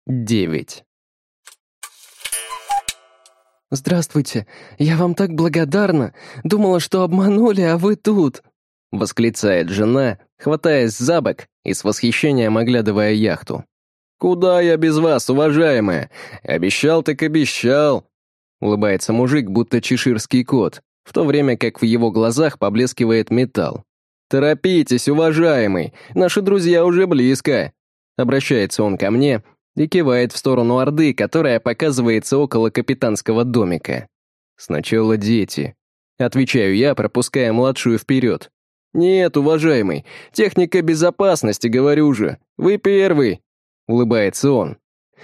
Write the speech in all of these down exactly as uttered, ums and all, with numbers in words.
девять. «Здравствуйте, я вам так благодарна. Думала, что обманули, а вы тут!» — восклицает жена, хватаясь за бок и с восхищением оглядывая яхту. «Куда я без вас, уважаемая? Обещал так обещал!» Улыбается мужик, будто чеширский кот, в то время как в его глазах поблескивает металл. «Торопитесь, уважаемый, наши друзья уже близко!» Обращается он ко мне и кивает в сторону Орды, которая показывается около капитанского домика. «Сначала дети», — отвечаю я, пропуская младшую вперед. «Нет, уважаемый, техника безопасности, говорю же, вы первый», — улыбается он.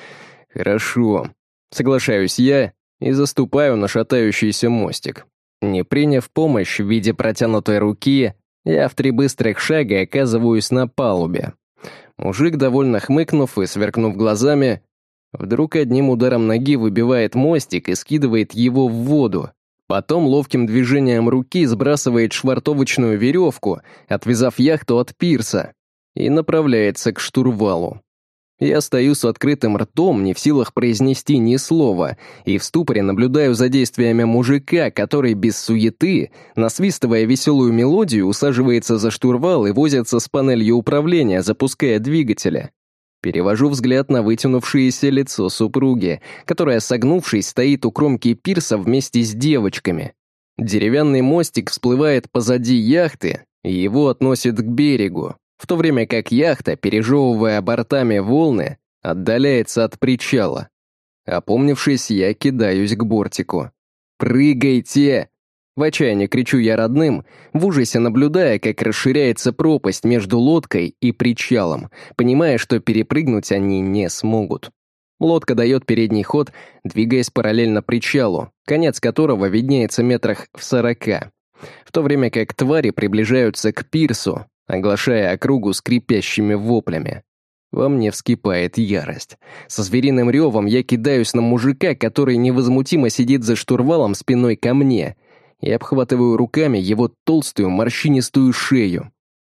«Хорошо», — соглашаюсь я и заступаю на шатающийся мостик. Не приняв помощь в виде протянутой руки, я в три быстрых шага оказываюсь на палубе. Мужик, довольно хмыкнув и сверкнув глазами, вдруг одним ударом ноги выбивает мостик и скидывает его в воду. Потом ловким движением руки сбрасывает швартовочную веревку, отвязав яхту от пирса, и направляется к штурвалу. Я стою с открытым ртом, не в силах произнести ни слова, и в ступоре наблюдаю за действиями мужика, который без суеты, насвистывая веселую мелодию, усаживается за штурвал и возится с панелью управления, запуская двигателя. Перевожу взгляд на вытянувшееся лицо супруги, которая, согнувшись, стоит у кромки пирса вместе с девочками. Деревянный мостик всплывает позади яхты, и его относит к берегу, в то время как яхта, пережевывая бортами волны, отдаляется от причала. Опомнившись, я кидаюсь к бортику. «Прыгайте!» В отчаянии кричу я родным, в ужасе наблюдая, как расширяется пропасть между лодкой и причалом, понимая, что перепрыгнуть они не смогут. Лодка дает передний ход, двигаясь параллельно причалу, конец которого виднеется метрах в сорока, в то время как твари приближаются к пирсу, оглашая округу скрипящими воплями. Во мне вскипает ярость. Со звериным ревом я кидаюсь на мужика, который невозмутимо сидит за штурвалом спиной ко мне, и обхватываю руками его толстую морщинистую шею.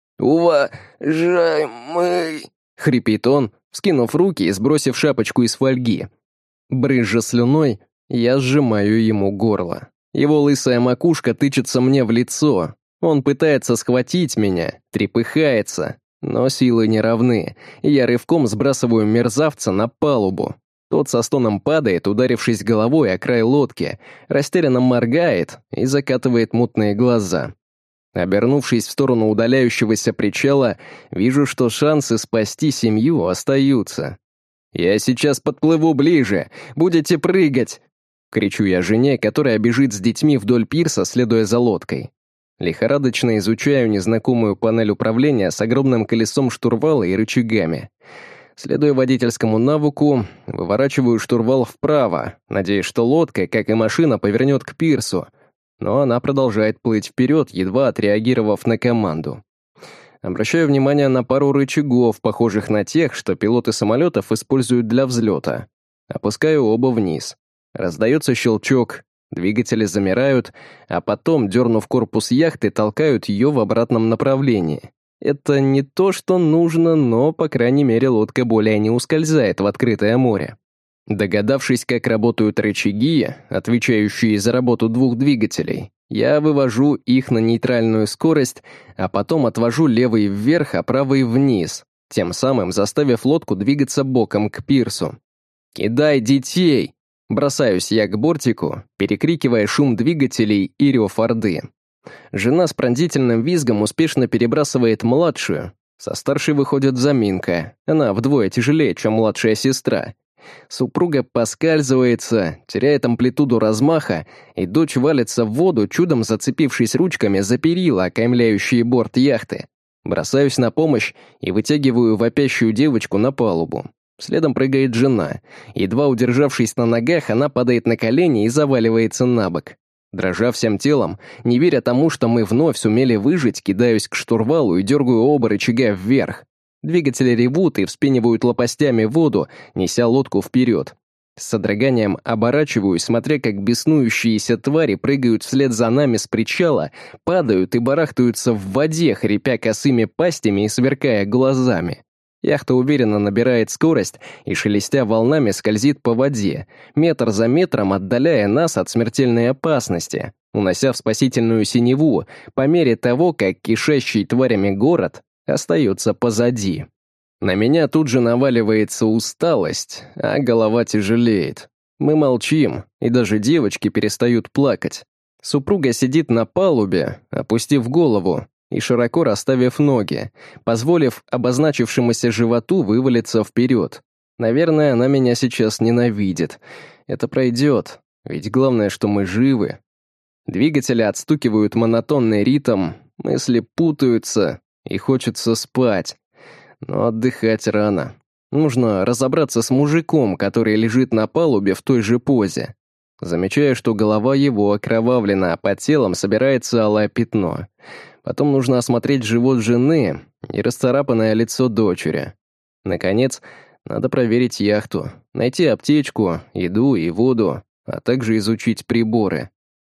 «Уважаемый!» — хрипит он, вскинув руки и сбросив шапочку из фольги. Брызжа слюной, я сжимаю ему горло. Его лысая макушка тычется мне в лицо. Он пытается схватить меня, трепыхается, но силы не равны, и я рывком сбрасываю мерзавца на палубу. Тот со стоном падает, ударившись головой о край лодки, растерянно моргает и закатывает мутные глаза. Обернувшись в сторону удаляющегося причала, вижу, что шансы спасти семью остаются. «Я сейчас подплыву ближе, будете прыгать!» — кричу я жене, которая бежит с детьми вдоль пирса, следуя за лодкой. Лихорадочно изучаю незнакомую панель управления с огромным колесом штурвала и рычагами. Следуя водительскому навыку, выворачиваю штурвал вправо, надеясь, что лодка, как и машина, повернет к пирсу, но она продолжает плыть вперед, едва отреагировав на команду. Обращаю внимание на пару рычагов, похожих на тех, что пилоты самолетов используют для взлета. Опускаю оба вниз. Раздается щелчок, двигатели замирают, а потом, дернув корпус яхты, толкают ее в обратном направлении. Это не то, что нужно, но, по крайней мере, лодка более не ускользает в открытое море. Догадавшись, как работают рычаги, отвечающие за работу двух двигателей, я вывожу их на нейтральную скорость, а потом отвожу левый вверх, а правый вниз, тем самым заставив лодку двигаться боком к пирсу. «Кидай детей!» Бросаюсь я к бортику, перекрикивая шум двигателей и рев Орды. Жена с пронзительным визгом успешно перебрасывает младшую. Со старшей выходит заминка, она вдвое тяжелее, чем младшая сестра. Супруга поскальзывается, теряет амплитуду размаха, и дочь валится в воду, чудом зацепившись ручками за перила, окаймляющие борт яхты. Бросаюсь на помощь и вытягиваю вопящую девочку на палубу. Следом прыгает жена. Едва удержавшись на ногах, она падает на колени и заваливается на бок. Дрожа всем телом, не веря тому, что мы вновь сумели выжить, кидаюсь к штурвалу и дергаю оба рычага вверх. Двигатели ревут и вспенивают лопастями воду, неся лодку вперед. С содроганием оборачиваюсь, смотря как беснующиеся твари прыгают вслед за нами с причала, падают и барахтаются в воде, хрипя косыми пастями и сверкая глазами. Яхта уверенно набирает скорость и, шелестя волнами, скользит по воде, метр за метром отдаляя нас от смертельной опасности, унося в спасительную синеву по мере того, как кишащий тварями город остается позади. На меня тут же наваливается усталость, а голова тяжелеет. Мы молчим, и даже девочки перестают плакать. Супруга сидит на палубе, опустив голову и широко расставив ноги, позволив обозначившемуся животу вывалиться вперед. Наверное, она меня сейчас ненавидит. Это пройдет, ведь главное, что мы живы. Двигатели отстукивают монотонный ритм, мысли путаются, и хочется спать. Но отдыхать рано. Нужно разобраться с мужиком, который лежит на палубе в той же позе. Замечаю, что голова его окровавлена, а под телом собирается алое пятно. Потом нужно осмотреть живот жены и расцарапанное лицо дочери. Наконец, надо проверить яхту, найти аптечку, еду и воду, а также изучить приборы.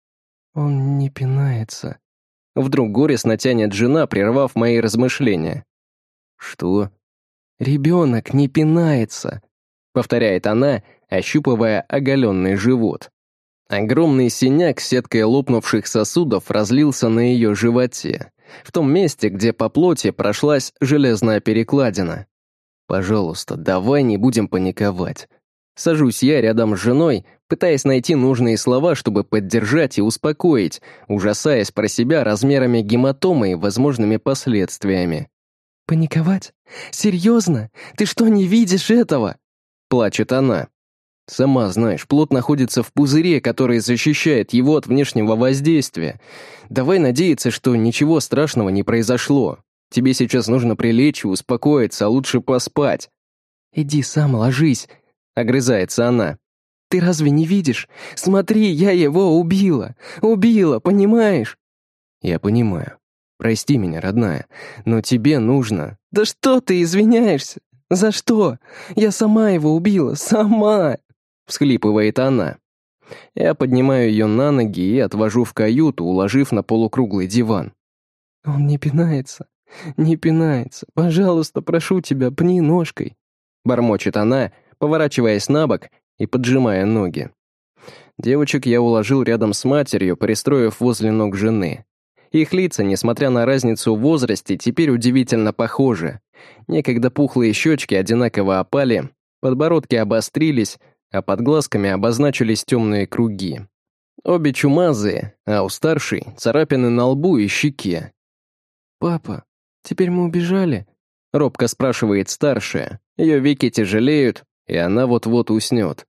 «Он не пинается». Вдруг горестно тянет жена, прервав мои размышления. «Что?» «Ребенок не пинается», — повторяет она, ощупывая оголенный живот. Огромный синяк с сеткой лопнувших сосудов разлился на ее животе, в том месте, где по плоти прошлась железная перекладина. «Пожалуйста, давай не будем паниковать». Сажусь я рядом с женой, пытаясь найти нужные слова, чтобы поддержать и успокоить, ужасаясь про себя размерами гематомы и возможными последствиями. «Паниковать? Серьезно? Ты что, не видишь этого?» Плачет она. «Сама знаешь, плод находится в пузыре, который защищает его от внешнего воздействия. Давай надеяться, что ничего страшного не произошло. Тебе сейчас нужно прилечь и успокоиться, а лучше поспать». «Иди сам ложись», — огрызается она. «Ты разве не видишь? Смотри, я его убила. Убила, понимаешь?» «Я понимаю. Прости меня, родная, но тебе нужно...» «Да что ты извиняешься? За что? Я сама его убила, сама!» Всхлипывает она. Я поднимаю ее на ноги и отвожу в каюту, уложив на полукруглый диван. «Он не пинается, не пинается. Пожалуйста, прошу тебя, пни ножкой», бормочет она, поворачиваясь на бок и поджимая ноги. Девочек я уложил рядом с матерью, пристроив возле ног жены. Их лица, несмотря на разницу в возрасте, теперь удивительно похожи. Некогда пухлые щечки одинаково опали, подбородки обострились, а под глазками обозначились темные круги. Обе чумазые, а у старшей царапины на лбу и щеке. «Папа, теперь мы убежали?» — робко спрашивает старшая. Ее веки тяжелеют, и она вот-вот уснет.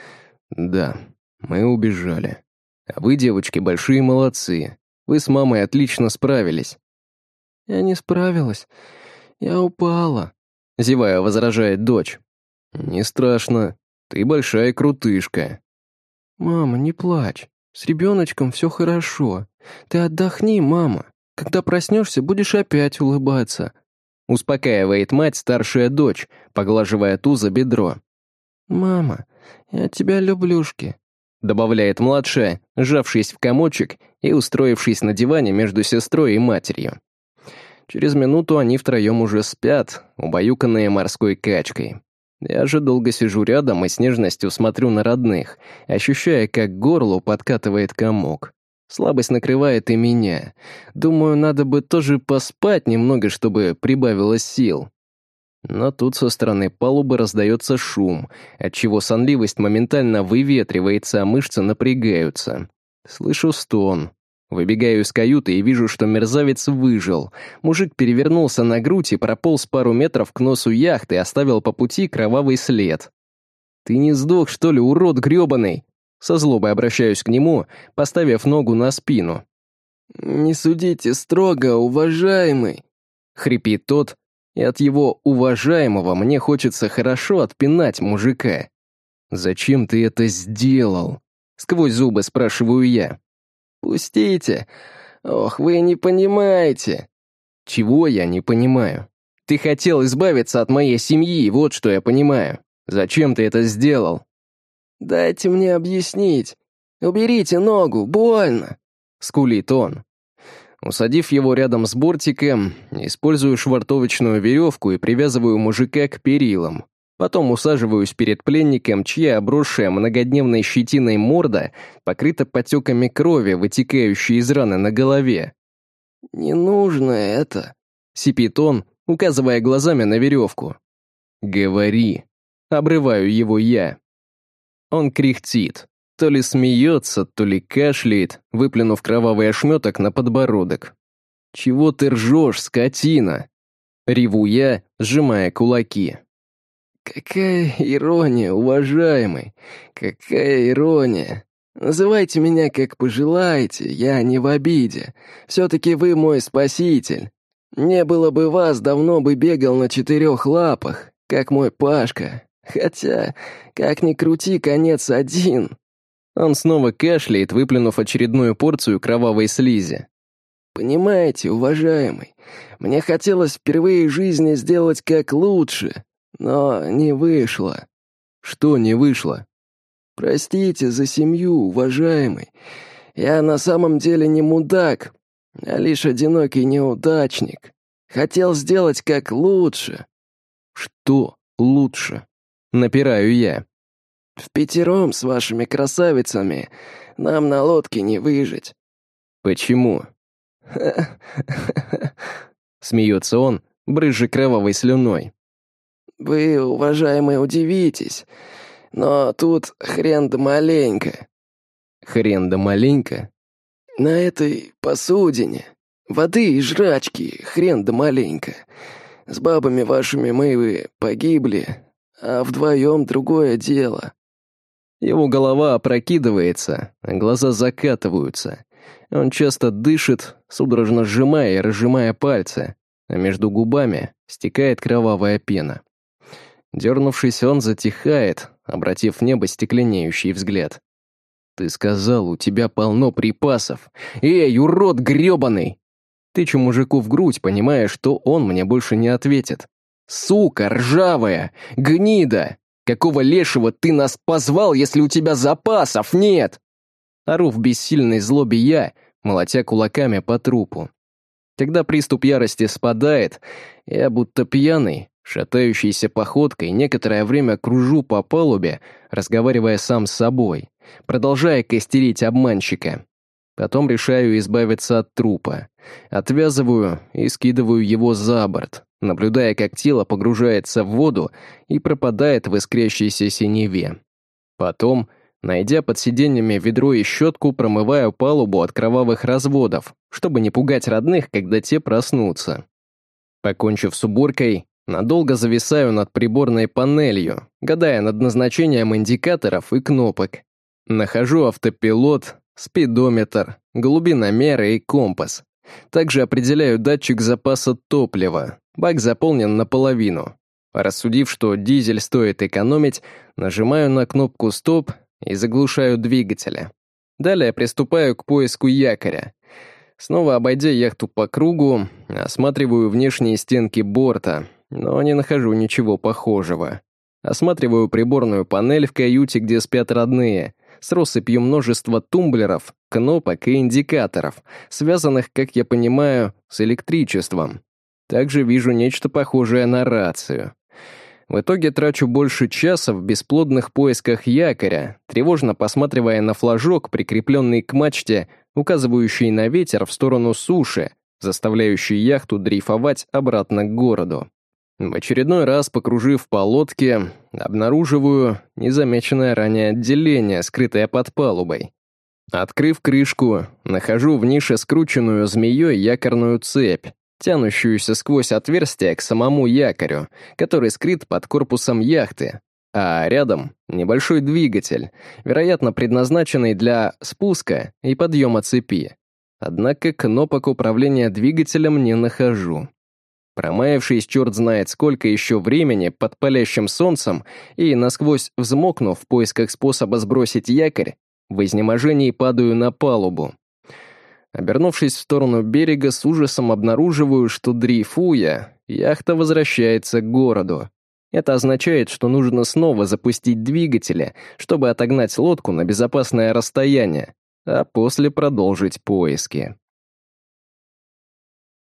«Да, мы убежали. А вы, девочки, большие молодцы. Вы с мамой отлично справились». «Я не справилась. Я упала», — зевая возражает дочь. «Не страшно. Ты большая крутышка». «Мама, не плачь. С ребеночком все хорошо. Ты отдохни, мама. Когда проснешься, будешь опять улыбаться», — успокаивает мать старшая дочь, поглаживая ту за бедро. «Мама, я тебя люблюшки», — добавляет младшая, сжавшись в комочек и устроившись на диване между сестрой и матерью. Через минуту они втроем уже спят, убаюканные морской качкой. Я же долго сижу рядом и с нежностью смотрю на родных, ощущая, как к горлу подкатывает комок. Слабость накрывает и меня. Думаю, надо бы тоже поспать немного, чтобы прибавилось сил. Но тут со стороны палубы раздается шум, отчего сонливость моментально выветривается, а мышцы напрягаются. Слышу стон. Выбегаю из каюты и вижу, что мерзавец выжил. Мужик перевернулся на грудь и прополз пару метров к носу яхты и оставил по пути кровавый след. «Ты не сдох, что ли, урод грёбаный?» Со злобой обращаюсь к нему, поставив ногу на спину. «Не судите строго, уважаемый», — хрипит тот, и от его уважаемого мне хочется хорошо отпинать мужика. «Зачем ты это сделал?» — сквозь зубы спрашиваю я. «Пустите! Ох, вы не понимаете!» «Чего я не понимаю? Ты хотел избавиться от моей семьи, вот что я понимаю. Зачем ты это сделал?» «Дайте мне объяснить. Уберите ногу, больно!» — скулит он. Усадив его рядом с бортиком, использую швартовочную веревку и привязываю мужика к перилам. Потом усаживаюсь перед пленником, чья обросшая многодневной щетиной морда покрыта потеками крови, вытекающей из раны на голове. «Не нужно это», — сипит он, указывая глазами на веревку. «Говори», — обрываю его я. Он кряхтит, то ли смеется, то ли кашляет, выплюнув кровавый ошметок на подбородок. «Чего ты ржешь, скотина?» — реву я, сжимая кулаки. «Какая ирония, уважаемый, какая ирония. Называйте меня как пожелаете, я не в обиде. Все-таки вы мой спаситель. Не было бы вас, давно бы бегал на четырех лапах, как мой Пашка. Хотя, как ни крути, конец один». Он снова кашляет, выплюнув очередную порцию кровавой слизи. «Понимаете, уважаемый, мне хотелось впервые в жизни сделать как лучше, но не вышло». «Что не вышло?» «Простите за семью, уважаемый. Я на самом деле не мудак, а лишь одинокий неудачник. Хотел сделать как лучше». «Что лучше?» — напираю я. «Впятером с вашими красавицами нам на лодке не выжить». «Почему?» Смеется он, брызжа кровавой слюной. «Вы, уважаемый, удивитесь, но тут хрен да маленько». «Хрен да маленько?» «На этой посудине воды и жрачки хрен да маленько. С бабами вашими мы вы погибли, а вдвоем другое дело». Его голова опрокидывается, а глаза закатываются. Он часто дышит, судорожно сжимая и разжимая пальцы, а между губами стекает кровавая пена. Дернувшись, он затихает, обратив в небо стекленеющий взгляд. «Ты сказал, у тебя полно припасов. Эй, урод грёбаный!» Тычу мужику в грудь, понимая, что он мне больше не ответит. «Сука, ржавая! Гнида! Какого лешего ты нас позвал, если у тебя запасов нет?» Ору в бессильной злобе я, молотя кулаками по трупу. Когда приступ ярости спадает, я будто пьяный, шатающейся походкой, некоторое время кружу по палубе, разговаривая сам с собой, продолжая костерить обманщика. Потом решаю избавиться от трупа. Отвязываю и скидываю его за борт, наблюдая, как тело погружается в воду и пропадает в искрящейся синеве. Потом, найдя под сиденьями ведро и щетку, промываю палубу от кровавых разводов, чтобы не пугать родных, когда те проснутся. Покончив с уборкой, надолго зависаю над приборной панелью, гадая над назначением индикаторов и кнопок. Нахожу автопилот, спидометр, глубиномер и компас. Также определяю датчик запаса топлива. Бак заполнен наполовину. Рассудив, что дизель стоит экономить, нажимаю на кнопку «Стоп» и заглушаю двигателя. Далее приступаю к поиску якоря. Снова обойдя яхту по кругу, осматриваю внешние стенки борта, но не нахожу ничего похожего. Осматриваю приборную панель в каюте, где спят родные, с россыпью множества тумблеров, кнопок и индикаторов, связанных, как я понимаю, с электричеством. Также вижу нечто похожее на рацию. В итоге трачу больше часа в бесплодных поисках якоря, тревожно посматривая на флажок, прикрепленный к мачте, указывающий на ветер в сторону суши, заставляющий яхту дрейфовать обратно к городу. В очередной раз, покружив по лодке, обнаруживаю незамеченное ранее отделение, скрытое под палубой. Открыв крышку, нахожу в нише скрученную змеей якорную цепь, тянущуюся сквозь отверстие к самому якорю, который скрыт под корпусом яхты, а рядом небольшой двигатель, вероятно, предназначенный для спуска и подъема цепи. Однако кнопок управления двигателем не нахожу. Промаявшись черт знает сколько еще времени под палящим солнцем и насквозь взмокнув в поисках способа сбросить якорь, в изнеможении падаю на палубу. Обернувшись в сторону берега, с ужасом обнаруживаю, что дрейфуя, яхта возвращается к городу. Это означает, что нужно снова запустить двигатели, чтобы отогнать лодку на безопасное расстояние, а после продолжить поиски.